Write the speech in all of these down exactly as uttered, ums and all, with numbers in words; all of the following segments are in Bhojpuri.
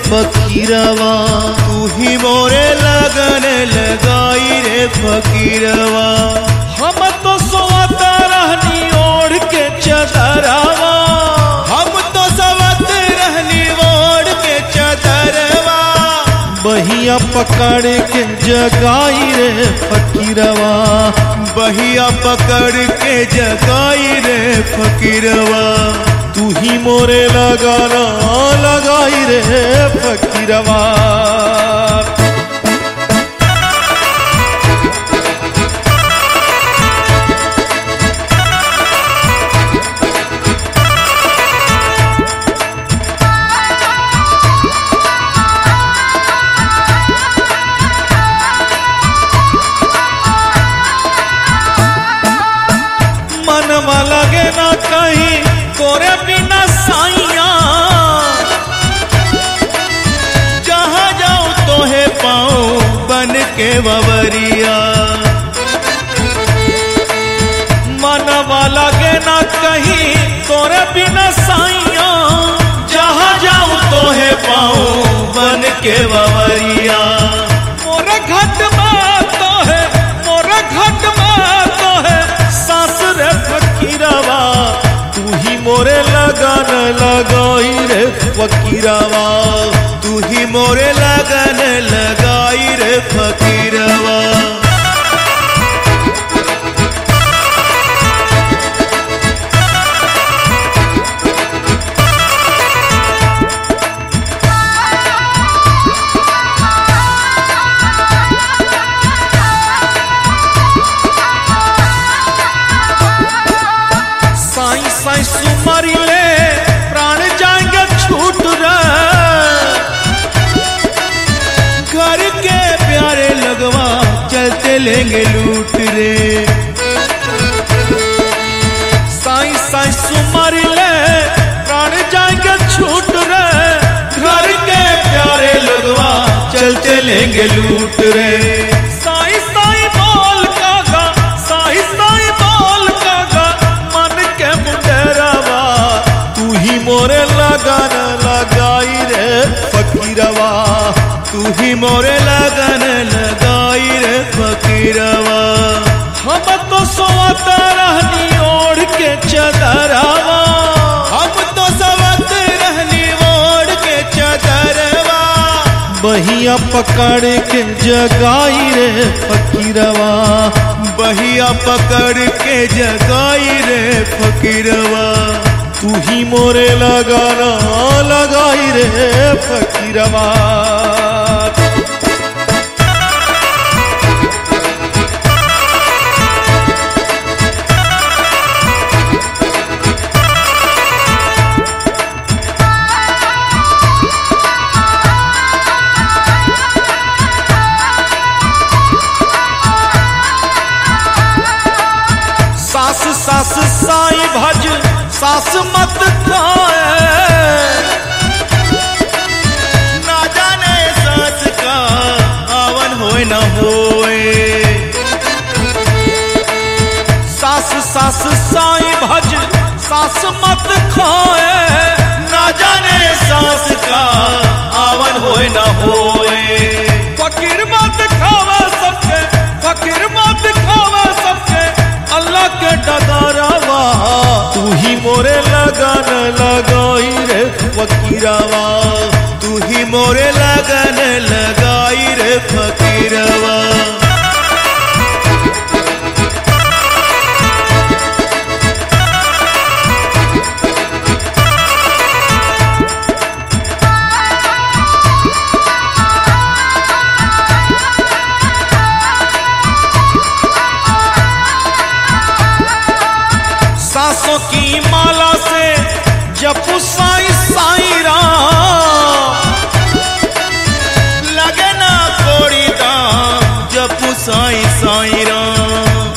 फकीरवा, तू ही मोरे लगन लगाई रे फकीरवा। हम तो सोता रहनी ओढ़ के चदरवा, हम तो सोता रहनी ओढ़ के चदरवा। बहिया पकड़ के जगाई रे फकीरवा, बहिया पकड़ के जगाई रे फकीरवा। तू ही मोरे लगाना लगाई रे फकीरवा। मनवा लगे ना कहीं तोरे बिना साइया, जहाँ जाऊं तो है पाऊं बन के ववरिया। मनवा लगे ना कहीं तोरे बिना साइया, जहाँ जाऊं तो है पाऊं बन के ववरिया। मोरे घट में तो है, मोरे घट में तो है सास रे फकीरवा। तू ही मोरे लगन लगाई रे फकीरवा, तू ही मोरे लगन लगाई रे फकीरवा। साई साई सुमारी ले प्राण जाएंगे छूट रे, घर के प्यारे लगवा चलते लेंगे लूट रे। साई साई सुमारी ले प्राण जाएंगे छूट रे, घर के प्यारे लगवा चलते लेंगे लूट रे। साई साई बोल कागा, साई साई बोल कागा मन के मुंडेरवा। तू ही मोरे लगन लगाई रे फकीरवा, तू ही मोरे लगन लगाई रे फकीरवा। हम तो सोता रहनी ओढ़ के चदरवा, हम तो सोता रहनी ओढ़ के चदरवा। बहिया पकड़ के जगाई रे फकीरवा, बहिया पकड़ के जगाई रे फकीरवा। तू ही मोरे लगाना लगाई रे फकीरवा। सास सास साई भज सास मत खाए, ना जाने सास का आवन होए न होए। सास सास साई भज सास मत खाए, ना जाने सास का आवन होए न होए। फकीर मत खावा सबके, फकीर मत खावा सबके अल्लाह के डगरवा। तू ही मोरे लगन लगाई रे फकीरवा, तू ही मोरे लगन लगाई रे फकीरवा। सासों की माला से जपू साई साई राम, लगे ना कोड़ी दाम जपू साई साई राम।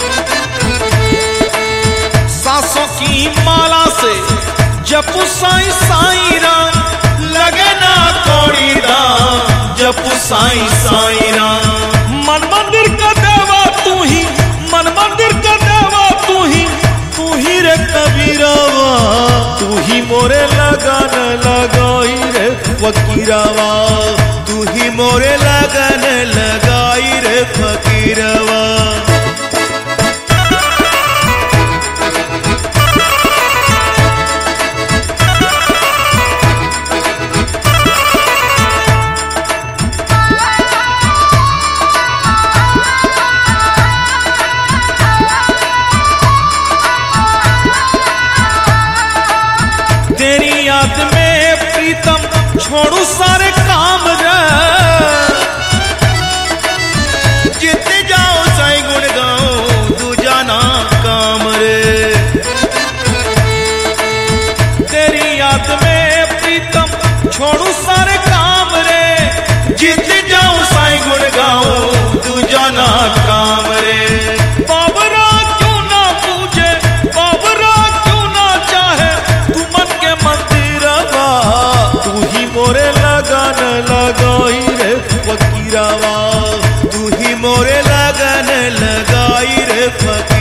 सासों की माला से जपू साई साई राम, लगे ना कोड़ी दाम जपू साई साई राम। मन मंदिर का देवा तू ही, मन मंदिर का देवा तू ही, तू ही रे कबीरवा। तू ही मोरे लगन लगाई रे फकीरवा, लगन लगाई रे फकीरवा। तेरी याद में प्रीतम छोड़ू सारे काम रे, जितने जाओ साई गुण गाओ दूजा ना काम रे। तेरी याद में प्रीतम छोड़ू सारे काम रे, जितने जाओ साई गुण गाओ दूजा ना काम रे। बाबरा क्यों ना पूछे, बाबरा क्यों ना चाहे, तू मन के मंदिरवा, तू ही मोरे लगन लगाई रे फकीरवा, तू ही मोरे लगन लगाई रे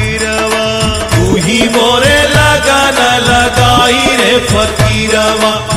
फकीरवा, तू ही मोरे लगन लगाई रे फकीरवा।